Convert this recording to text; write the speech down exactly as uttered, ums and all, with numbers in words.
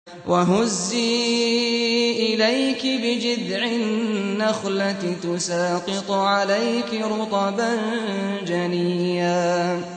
وهزي إليك بجذع النخلة تساقط عليك رطبا جنيا